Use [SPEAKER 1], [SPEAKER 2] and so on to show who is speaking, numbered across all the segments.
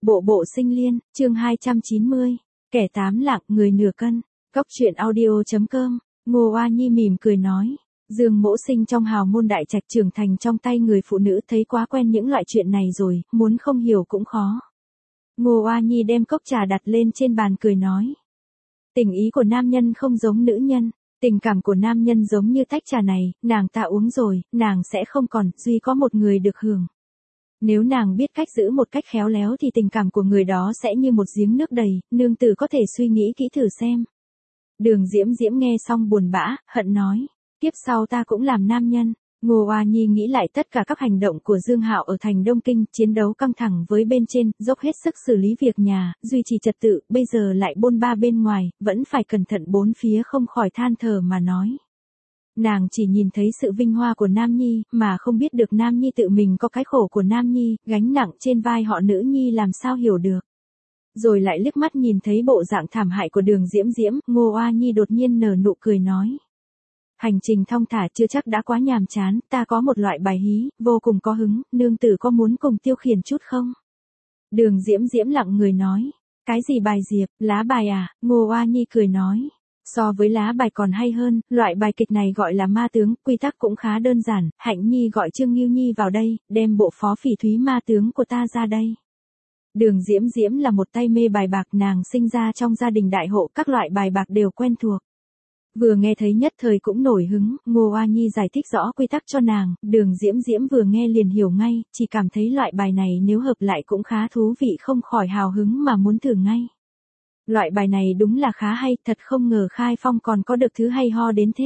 [SPEAKER 1] Bộ bộ sinh liên, chương 290. Kẻ tám lạng, người nửa cân. Cốc truyện audio.com. Ngô Oa Nhi mỉm cười nói. Dương Mỗ sinh trong hào môn đại trạch trưởng thành trong tay người phụ nữ, thấy quá quen những loại chuyện này rồi, muốn không hiểu cũng khó. Ngô Oa Nhi đem cốc trà đặt lên trên bàn cười nói. Tình ý của nam nhân không giống nữ nhân. Tình cảm của nam nhân giống như tách trà này, nàng ta uống rồi, nàng sẽ không còn, duy có một người được hưởng. Nếu nàng biết cách giữ một cách khéo léo thì tình cảm của người đó sẽ như một giếng nước đầy, nương tử có thể suy nghĩ kỹ thử xem. Đường Diễm Diễm nghe xong buồn bã, hận nói, kiếp sau ta cũng làm nam nhân. Ngô Oa Nhi nghĩ lại tất cả các hành động của Dương Hạo ở thành Đông Kinh, chiến đấu căng thẳng với bên trên, dốc hết sức xử lý việc nhà, duy trì trật tự, bây giờ lại bôn ba bên ngoài, vẫn phải cẩn thận bốn phía, không khỏi than thở mà nói. Nàng chỉ nhìn thấy sự vinh hoa của Nam Nhi, mà không biết được Nam Nhi tự mình có cái khổ của Nam Nhi, gánh nặng trên vai họ nữ nhi làm sao hiểu được. Rồi lại liếc mắt nhìn thấy bộ dạng thảm hại của Đường Diễm Diễm, Ngô Oa Nhi đột nhiên nở nụ cười nói. Hành trình thong thả chưa chắc đã quá nhàm chán, ta có một loại bài hí, vô cùng có hứng, nương tử có muốn cùng tiêu khiển chút không? Đường Diễm Diễm lặng người nói. Cái gì bài diệp, lá bài à? Ngô Oa Nhi cười nói. So với lá bài còn hay hơn, loại bài kịch này gọi là ma tướng, quy tắc cũng khá đơn giản, Hạnh Nhi gọi Trương Nghiêu Nhi vào đây, đem bộ phó phỉ thúy ma tướng của ta ra đây. Đường Diễm Diễm là một tay mê bài bạc, nàng sinh ra trong gia đình đại hộ, các loại bài bạc đều quen thuộc. Vừa nghe thấy nhất thời cũng nổi hứng, Ngô Oa Nhi giải thích rõ quy tắc cho nàng, Đường Diễm Diễm vừa nghe liền hiểu ngay, chỉ cảm thấy loại bài này nếu hợp lại cũng khá thú vị, không khỏi hào hứng mà muốn thử ngay. Loại bài này đúng là khá hay, thật không ngờ Khai Phong còn có được thứ hay ho đến thế.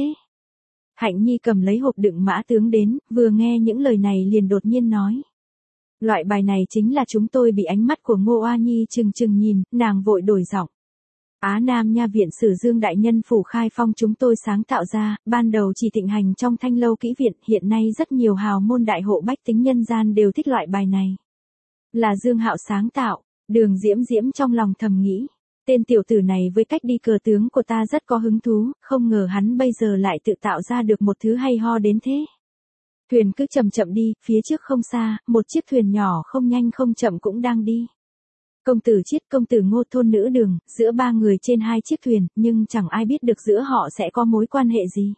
[SPEAKER 1] Hạnh Nhi cầm lấy hộp đựng mã tướng đến, vừa nghe những lời này liền đột nhiên nói. Loại bài này chính là chúng tôi bị ánh mắt của Ngô Oa Nhi chừng chừng nhìn, nàng vội đổi giọng. Á Nam Nha Viện Sử Dương Đại Nhân Phủ Khai Phong chúng tôi sáng tạo ra, ban đầu chỉ thịnh hành trong Thanh Lâu Kỹ Viện, hiện nay rất nhiều hào môn đại hộ bách tính nhân gian đều thích loại bài này. Là Dương Hạo sáng tạo, Đường Diễm Diễm trong lòng thầm nghĩ. Tên tiểu tử này với cách đi cờ tướng của ta rất có hứng thú, không ngờ hắn bây giờ lại tự tạo ra được một thứ hay ho đến thế. Thuyền cứ chậm chậm đi, phía trước không xa, một chiếc thuyền nhỏ không nhanh không chậm cũng đang đi. Công tử Chiết, công tử Ngô, thôn nữ Đường, giữa ba người trên hai chiếc thuyền, nhưng chẳng ai biết được giữa họ sẽ có mối quan hệ gì.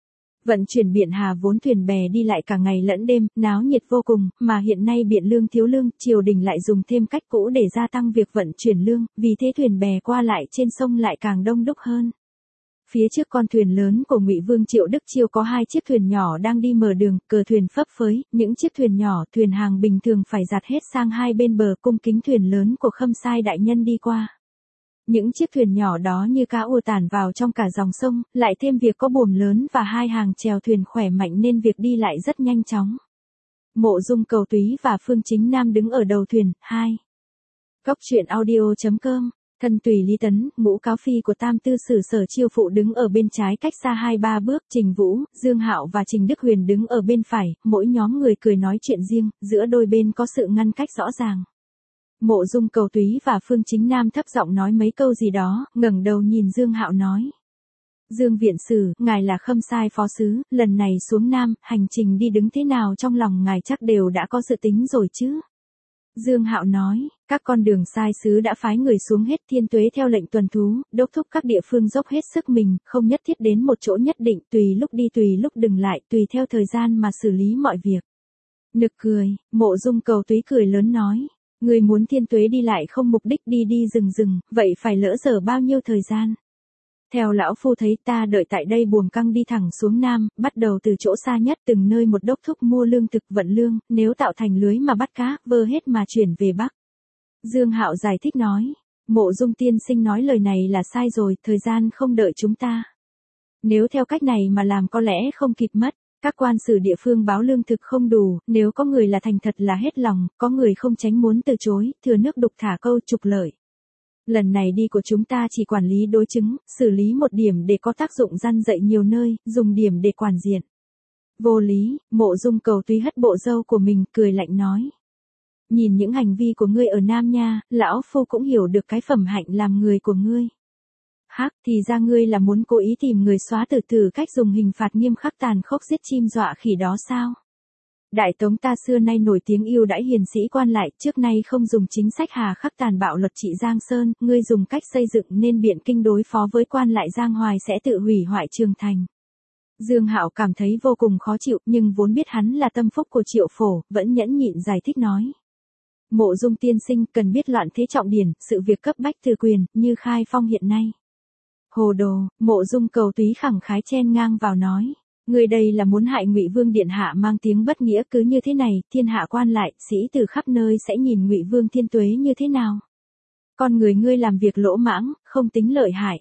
[SPEAKER 1] Vận chuyển biển Hà vốn thuyền bè đi lại cả ngày lẫn đêm, náo nhiệt vô cùng, mà hiện nay Biện Lương thiếu lương, triều đình lại dùng thêm cách cũ để gia tăng việc vận chuyển lương, vì thế thuyền bè qua lại trên sông lại càng đông đúc hơn. Phía trước con thuyền lớn của Ngụy Vương Triệu Đức Chiêu có hai chiếc thuyền nhỏ đang đi mở đường, cờ thuyền phấp phới, những chiếc thuyền nhỏ, thuyền hàng bình thường phải dạt hết sang hai bên bờ, cung kính thuyền lớn của Khâm Sai đại nhân đi qua. Những chiếc thuyền nhỏ đó như cá ùa tản vào trong cả dòng sông, lại thêm việc có buồm lớn và hai hàng chèo thuyền khỏe mạnh nên việc đi lại rất nhanh chóng. Mộ Dung Cầu Túy và Phương Chính Nam đứng ở đầu thuyền. 2. Cốc truyện audio.com. Thân tùy Lý Tấn, Ngũ Cáo Phi của Tam Tư Sử Sở Chiêu Phụ đứng ở bên trái cách xa 2-3 bước, Trình Vũ, Dương Hạo và Trình Đức Huyền đứng ở bên phải, mỗi nhóm người cười nói chuyện riêng, giữa đôi bên có sự ngăn cách rõ ràng. Mộ Dung Cầu Túy và Phương Chính Nam thấp giọng nói mấy câu gì đó, ngẩng đầu nhìn Dương Hạo nói. Dương Viện Sử, ngài là Khâm Sai phó sứ, lần này xuống Nam, hành trình đi đứng thế nào trong lòng ngài chắc đều đã có dự tính rồi chứ? Dương Hạo nói, các con đường sai sứ đã phái người xuống hết Thiên Tuế theo lệnh tuần thú, đốc thúc các địa phương dốc hết sức mình, không nhất thiết đến một chỗ nhất định, tùy lúc đi tùy lúc dừng lại, tùy theo thời gian mà xử lý mọi việc. Nực cười, Mộ Dung Cầu Túy cười lớn nói. Người muốn Thiên Tuế đi lại không mục đích đi đi rừng, vậy phải lỡ dở bao nhiêu thời gian? Theo lão phu thấy ta đợi tại đây buồm căng đi thẳng xuống Nam, bắt đầu từ chỗ xa nhất từng nơi một đốc thúc mua lương thực vận lương, nếu tạo thành lưới mà bắt cá, vơ hết mà chuyển về Bắc. Dương Hạo giải thích nói, Mộ Dung tiên sinh nói lời này là sai rồi, thời gian không đợi chúng ta. Nếu theo cách này mà làm có lẽ không kịp mất. Các quan sử địa phương báo lương thực không đủ, nếu có người là thành thật là hết lòng, có người không tránh muốn từ chối, thừa nước đục thả câu trục lợi. Lần này đi của chúng ta chỉ quản lý đối chứng, xử lý một điểm để có tác dụng răn dạy nhiều nơi, dùng điểm để quản diện. Vô lý, Mộ Dung Cầu Túy hất bộ râu của mình, cười lạnh nói. Nhìn những hành vi của ngươi ở Nam Nha, lão phu cũng hiểu được cái phẩm hạnh làm người của ngươi. Hắc, thì ra ngươi là muốn cố ý tìm người xóa từ cách dùng hình phạt nghiêm khắc tàn khốc giết chim dọa khỉ đó sao? Đại Tống ta xưa nay nổi tiếng yêu đãi hiền sĩ quan lại, trước nay không dùng chính sách hà khắc tàn bạo luật trị Giang Sơn, ngươi dùng cách xây dựng nên biện kinh đối phó với quan lại Giang Hoài sẽ tự hủy hoại Trường Thành. Dương Hạo cảm thấy vô cùng khó chịu, nhưng vốn biết hắn là tâm phúc của Triệu Phổ, vẫn nhẫn nhịn giải thích nói. Mộ Dung tiên sinh cần biết loạn thế trọng điển, sự việc cấp bách từ quyền, như khai phong hiện nay. Hồ đồ, Mộ Dung Cầu Túy khẳng khái chen ngang vào nói. Người đây là muốn hại Ngụy Vương điện hạ mang tiếng bất nghĩa, cứ như thế này, thiên hạ quan lại, sĩ từ khắp nơi sẽ nhìn Ngụy Vương thiên tuế như thế nào. Con người ngươi làm việc lỗ mãng, không tính lợi hại.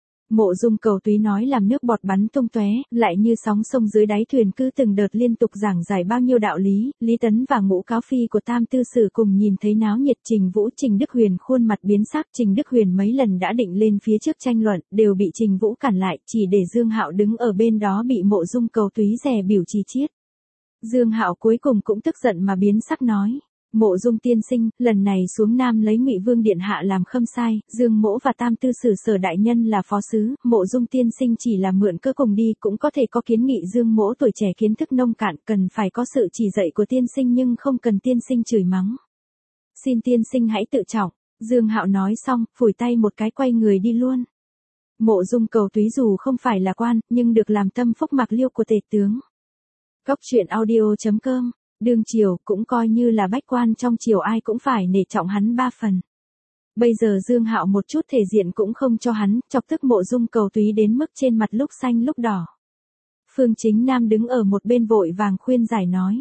[SPEAKER 1] Mộ Dung Cầu Túy nói làm nước bọt bắn tung tóe, lại như sóng sông dưới đáy thuyền, cứ từng đợt liên tục giảng giải bao nhiêu đạo lý. Lý Tấn và Ngũ Cáo Phi của Tam Tư Sử cùng nhìn thấy náo nhiệt. Trình Vũ, Trình Đức Huyền khuôn mặt biến sắc. Trình Đức Huyền mấy lần đã định lên phía trước tranh luận, đều bị Trình Vũ cản lại, chỉ để Dương Hạo đứng ở bên đó bị Mộ Dung Cầu Túy dè biểu chi chiết. Dương Hạo cuối cùng cũng tức giận mà biến sắc nói. Mộ Dung tiên sinh, lần này xuống Nam lấy Ngụy Vương điện hạ làm khâm sai, Dương Mỗ và Tam Tư Sử Sở đại nhân là phó sứ, Mộ Dung tiên sinh chỉ là mượn cơ cùng đi, cũng có thể có kiến nghị. Dương Mỗ tuổi trẻ kiến thức nông cạn, cần phải có sự chỉ dạy của tiên sinh nhưng không cần tiên sinh chửi mắng. Xin tiên sinh hãy tự trọng. Dương Hạo nói xong, phủi tay một cái quay người đi luôn. Mộ Dung Cầu Túy dù không phải là quan, nhưng được làm tâm phúc Mạc Liêu của tể tướng. Góc truyện audio.com. Đương triều cũng coi như là bách quan trong triều, ai cũng phải nể trọng hắn 3 phần. Bây giờ Dương Hạo một chút thể diện cũng không cho hắn, chọc tức Mộ Dung Cầu Túy đến mức trên mặt lúc xanh lúc đỏ. Phương Chính Nam đứng ở một bên vội vàng khuyên giải nói.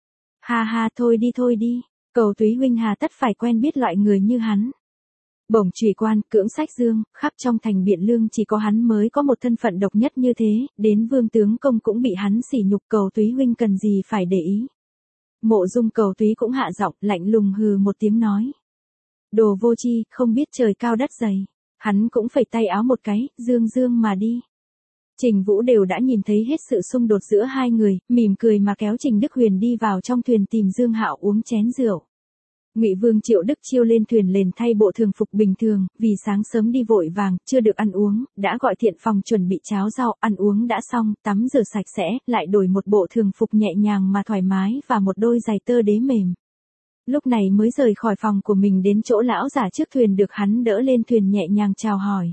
[SPEAKER 1] Ha ha, thôi đi, Cầu Túy huynh hà tất phải quen biết loại người như hắn. Bổng chùy quan, cưỡng sách dương, khắp trong thành Biện Lương chỉ có hắn mới có một thân phận độc nhất như thế, đến Vương tướng công cũng bị hắn sỉ nhục. Cầu Túy huynh cần gì phải để ý. Mộ Dung Cầu Túy cũng hạ giọng, lạnh lùng hừ một tiếng nói. Đồ vô tri, không biết trời cao đất dày. Hắn cũng phẩy tay áo một cái, dương mà đi. Trình Vũ đều đã nhìn thấy hết sự xung đột giữa hai người, mỉm cười mà kéo Trình Đức Huyền đi vào trong thuyền tìm Dương Hạo uống chén rượu. Ngụy Vương Triệu Đức Chiêu lên thuyền liền thay bộ thường phục bình thường, vì sáng sớm đi vội vàng, chưa được ăn uống, đã gọi thiện phòng chuẩn bị cháo rau, ăn uống đã xong, tắm rửa sạch sẽ, lại đổi một bộ thường phục nhẹ nhàng mà thoải mái và một đôi giày tơ đế mềm. Lúc này mới rời khỏi phòng của mình đến chỗ lão giả trước thuyền, được hắn đỡ lên thuyền nhẹ nhàng chào hỏi.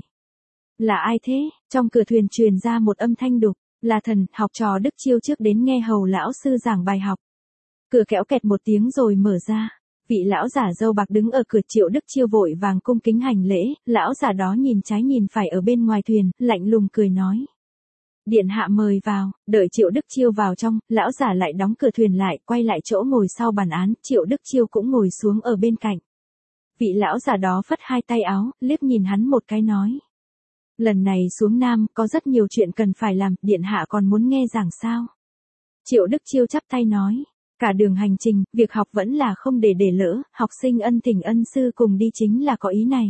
[SPEAKER 1] Là ai thế? Trong cửa thuyền truyền ra một âm thanh đục, là thần, học trò Đức Chiêu trước đến nghe hầu lão sư giảng bài học. Cửa kéo kẹt một tiếng rồi mở ra. Vị lão giả râu bạc đứng ở cửa. Triệu Đức Chiêu vội vàng cung kính hành lễ, lão giả đó nhìn trái nhìn phải ở bên ngoài thuyền, lạnh lùng cười nói. Điện hạ mời vào. Đợi Triệu Đức Chiêu vào trong, lão giả lại đóng cửa thuyền lại, quay lại chỗ ngồi sau bàn án, Triệu Đức Chiêu cũng ngồi xuống ở bên cạnh. Vị lão giả đó phất hai tay áo, liếc nhìn hắn một cái nói. Lần này xuống Nam, có rất nhiều chuyện cần phải làm, điện hạ còn muốn nghe giảng sao? Triệu Đức Chiêu chắp tay nói. Cả đường hành trình, việc học vẫn là không để lỡ, học sinh ân thỉnh ân sư cùng đi chính là có ý này.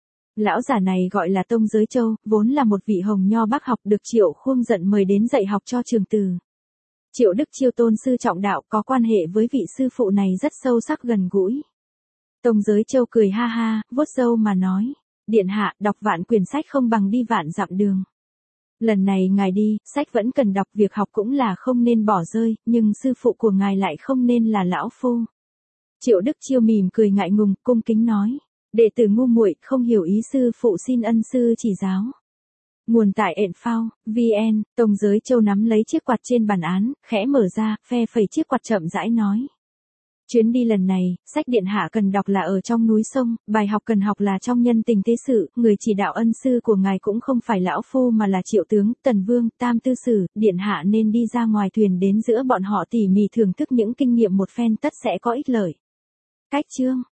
[SPEAKER 1] Lão giả này gọi là Tông Giới Châu, vốn là một vị hồng nho bác học, được Triệu Khuông giận mời đến dạy học cho trường từ. Triệu Đức Chiêu tôn sư trọng đạo, có quan hệ với vị sư phụ này rất sâu sắc gần gũi. Tông Giới Châu cười ha ha, vuốt râu mà nói. Điện hạ, đọc vạn quyển sách không bằng đi vạn dặm đường. Lần này ngài đi, sách vẫn cần đọc, việc học cũng là không nên bỏ rơi, nhưng sư phụ của ngài lại không nên là lão phu. Triệu Đức Chiêu mỉm cười ngại ngùng, cung kính nói. Đệ tử ngu muội không hiểu ý, sư phụ xin ân sư chỉ giáo. Nguồn tại ện.phao, vn. Tông Giới Châu nắm lấy chiếc quạt trên bàn án, khẽ mở ra, phe phẩy chiếc quạt chậm rãi nói. Chuyến đi lần này, sách điện hạ cần đọc là ở trong núi sông, bài học cần học là trong nhân tình thế sự, người chỉ đạo ân sư của ngài cũng không phải lão phu mà là Triệu tướng, Tần Vương, Tam Tư Sử, điện hạ nên đi ra ngoài thuyền đến giữa bọn họ tỉ mỉ thưởng thức những kinh nghiệm một phen, tất sẽ có ích lợi. Cách chương